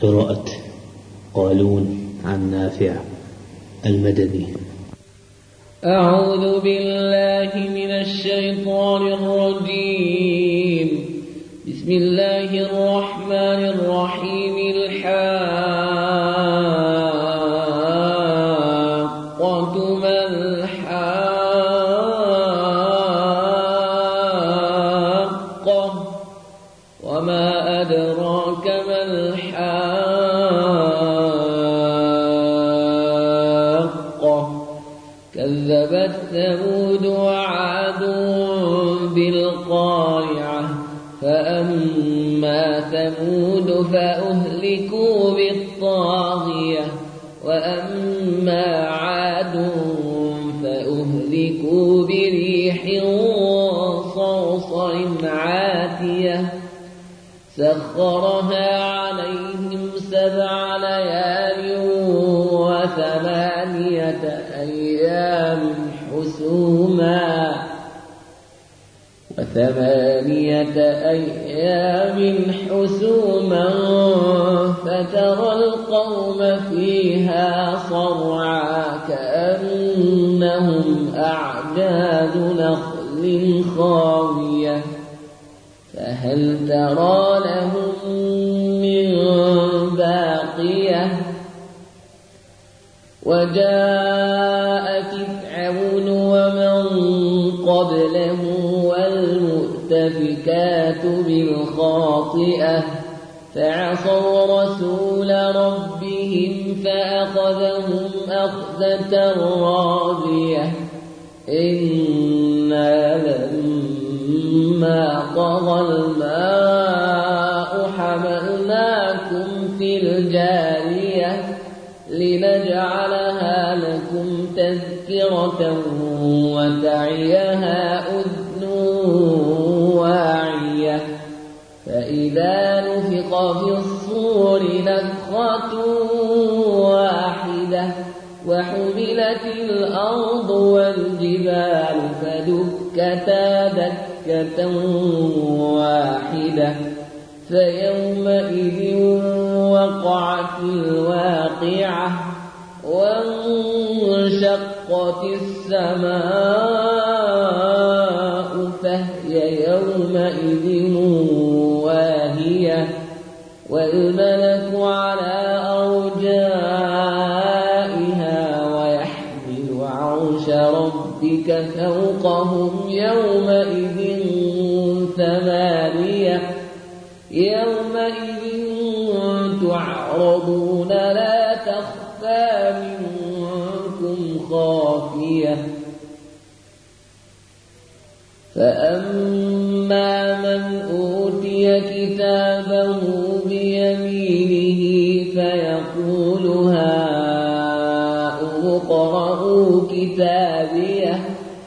قراءة قالون عن نافع المدني. أعوذ بالله من الشيطان الرجيم. بسم الله الرحمن الرحيم. الحاقة ما الحاقة وما أدراك ما الحاقة كذبت ثمود وعاد بالقارعة فأما ثمود فأهلكوا بالطاغية وأما عاد فأهلكوا بريح صرصر عاتية سخرها عليهم 7 ليال و8 أيام حسوما فترى القوم فيها صرعى كأنهم أعجاز نخل خاوية فهل ترى لهم من باقية وجاء فرعون ومن قبله والمؤتفكات بالخاطئة فعصوا رسول ربهم فأخذهم أخذة رابية إنا لما طغى الماء حملناكم في الجارية لنجعلها لكم تذكرة وتعيها أذن واعية فإذا نفخ في الصور نفخة واحدة وحملت الأرض والجبال فدكتا دكة واحدة فيومئذ وقعت الواقعة وانشقت السماء فهي يومئذ واهية والملك على أرجائها ويحمل عرش ربك فوقهم يومئذ 8 يومئذ تعرضون لا تخفى منكم خافية فأما من أوتي كتابه بيمينه فيقول هاؤم اقرءوا كتابيه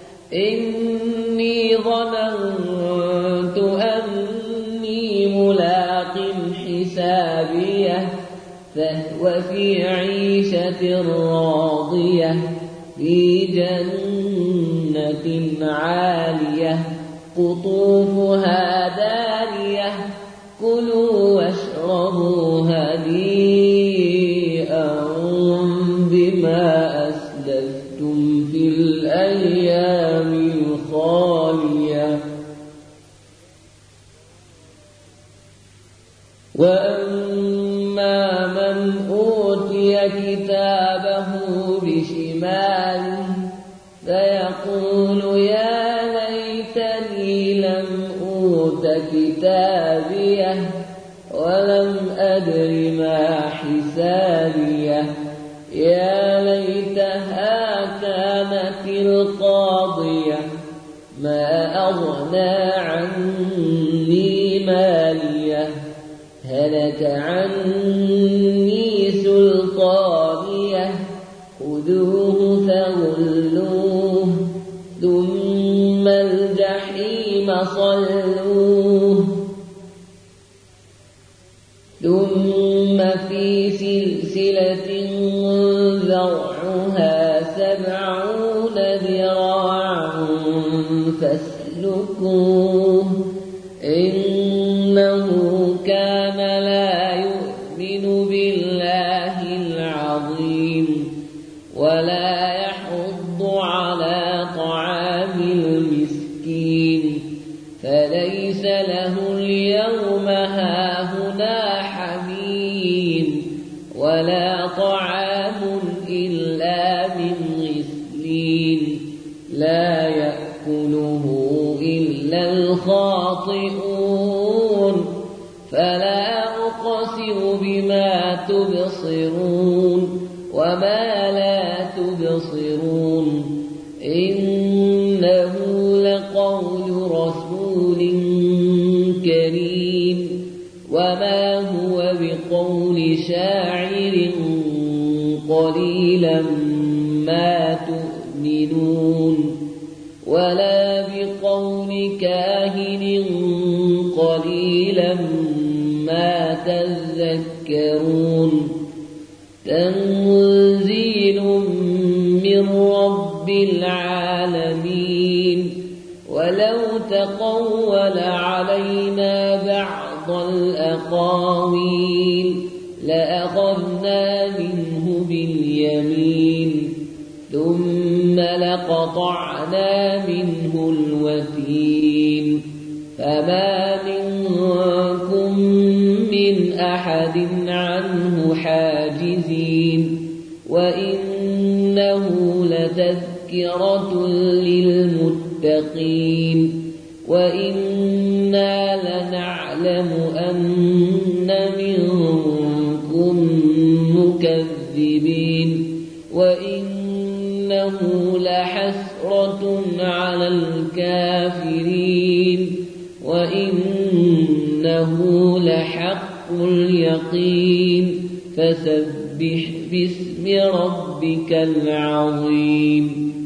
إني ظننت أني ملاق حسابيه فهو في عيشة راضية في جنة عالية قطوفها دانية كلوا واشربوا هنيئا بما أسلفتم في الأيام الخالية وأما من أوتي كتابه بشماله فيقول يا ليتني لم أوت كتابيه ولم أدر ما حسابيه يا ليتها كانت القاضية ما أغنى عني ماليه هلك عني سلطانيه خذوه فغلوه ثم الجحيم صلوه ثم في سلسلة ذرعها 70 ذراعا فاسلكوه إنه كان لا يؤمن بالله العظيم ولا يحض على طعام المسكين فليس له اليوم هاهنا حميم ولا طعام إلا من غسلين لا يأكله إلا الخاطئون فلا أقسم بما تبصرون وما لا تبصرون إنه لقول رسول كريم وما هو بقول شاعر قليلا ما تؤمنون ولا بقول كاهن قليلا ما تذكرون تنزيل من رب العالمين ولو تقول علينا بعض الأقاويل لأخذنا منه باليمين ثم لقطعنا منه الوتين فما منكم من أحد عنه حاجزين وإنه لتذكرة للمتقين وإنا لنعلم أن منكم مكذبين وإنه لحسرة على الكافرين وإنه لحق اليقين فسبح باسم ربك العظيم